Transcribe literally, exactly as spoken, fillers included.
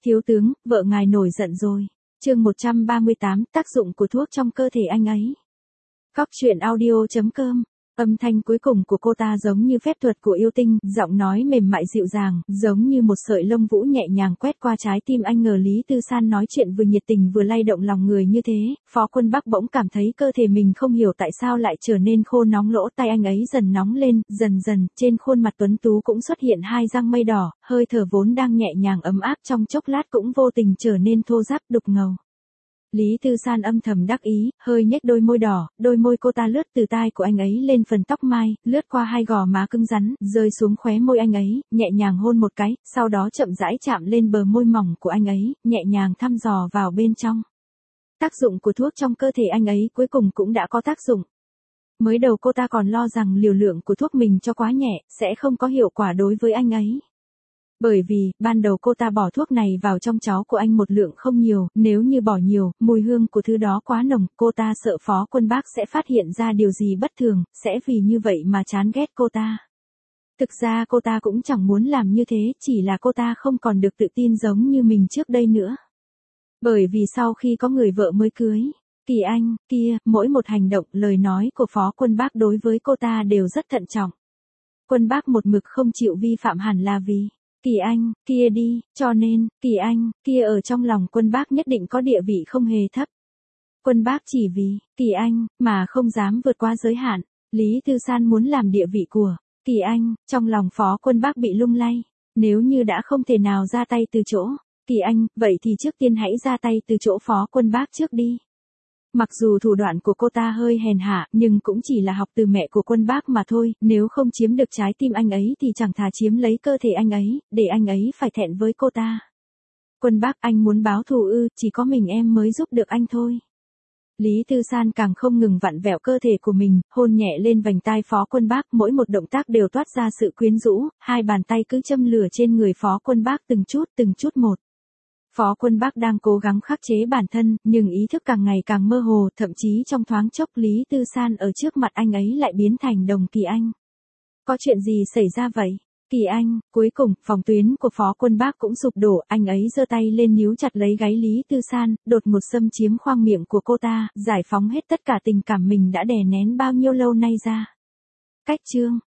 Thiếu tướng, vợ ngài nổi giận rồi. Chương một trăm ba mươi tám, tác dụng của thuốc trong cơ thể anh ấy. Cóc truyện audio chấm com. Âm thanh cuối cùng của cô ta giống như phép thuật của yêu tinh, giọng nói mềm mại dịu dàng, giống như một sợi lông vũ nhẹ nhàng quét qua trái tim anh. Ngờ Lý Tư San nói chuyện vừa nhiệt tình vừa lay động lòng người như thế, Phó Quân Bắc bỗng cảm thấy cơ thể mình không hiểu tại sao lại trở nên khô nóng, lỗ tai anh ấy dần nóng lên, dần dần, trên khuôn mặt tuấn tú cũng xuất hiện hai răng mây đỏ, hơi thở vốn đang nhẹ nhàng ấm áp trong chốc lát cũng vô tình trở nên thô ráp đục ngầu. Lý Tư San âm thầm đắc ý, hơi nhếch đôi môi đỏ, đôi môi cô ta lướt từ tai của anh ấy lên phần tóc mai, lướt qua hai gò má cứng rắn, rơi xuống khóe môi anh ấy, nhẹ nhàng hôn một cái, sau đó chậm rãi chạm lên bờ môi mỏng của anh ấy, nhẹ nhàng thăm dò vào bên trong. Tác dụng của thuốc trong cơ thể anh ấy cuối cùng cũng đã có tác dụng. Mới đầu cô ta còn lo rằng liều lượng của thuốc mình cho quá nhẹ, sẽ không có hiệu quả đối với anh ấy. Bởi vì, ban đầu cô ta bỏ thuốc này vào trong cháo của anh một lượng không nhiều, nếu như bỏ nhiều, mùi hương của thứ đó quá nồng, cô ta sợ Phó Quân Bác sẽ phát hiện ra điều gì bất thường, sẽ vì như vậy mà chán ghét cô ta. Thực ra cô ta cũng chẳng muốn làm như thế, chỉ là cô ta không còn được tự tin giống như mình trước đây nữa. Bởi vì sau khi có người vợ mới cưới, Kỳ Anh, kia, mỗi một hành động, lời nói của Phó Quân Bác đối với cô ta đều rất thận trọng. Quân Bác một mực không chịu vi phạm hẳn là vì Kỳ Anh, kia đi, cho nên, Kỳ Anh, kia ở trong lòng Quân Bác nhất định có địa vị không hề thấp. Quân Bác chỉ vì Kỳ Anh mà không dám vượt qua giới hạn. Lý Tư San muốn làm địa vị của Kỳ Anh, trong lòng Phó Quân Bác bị lung lay. Nếu như đã không thể nào ra tay từ chỗ Kỳ Anh, vậy thì trước tiên hãy ra tay từ chỗ Phó Quân Bác trước đi. Mặc dù thủ đoạn của cô ta hơi hèn hạ, nhưng cũng chỉ là học từ mẹ của Quân Bác mà thôi, nếu không chiếm được trái tim anh ấy thì chẳng thà chiếm lấy cơ thể anh ấy, để anh ấy phải thẹn với cô ta. Quân Bác, anh muốn báo thù ư, chỉ có mình em mới giúp được anh thôi. Lý Tư San càng không ngừng vặn vẹo cơ thể của mình, hôn nhẹ lên vành tai Phó Quân Bác, mỗi một động tác đều toát ra sự quyến rũ, hai bàn tay cứ châm lửa trên người Phó Quân Bác từng chút từng chút một. Phó Quân Bác đang cố gắng khắc chế bản thân, nhưng ý thức càng ngày càng mơ hồ, thậm chí trong thoáng chốc Lý Tư San ở trước mặt anh ấy lại biến thành đồng Kỳ Anh. Có chuyện gì xảy ra vậy? Kỳ Anh, cuối cùng, phòng tuyến của Phó Quân Bác cũng sụp đổ, anh ấy giơ tay lên níu chặt lấy gáy Lý Tư San, đột ngột xâm chiếm khoang miệng của cô ta, giải phóng hết tất cả tình cảm mình đã đè nén bao nhiêu lâu nay ra. Cách chương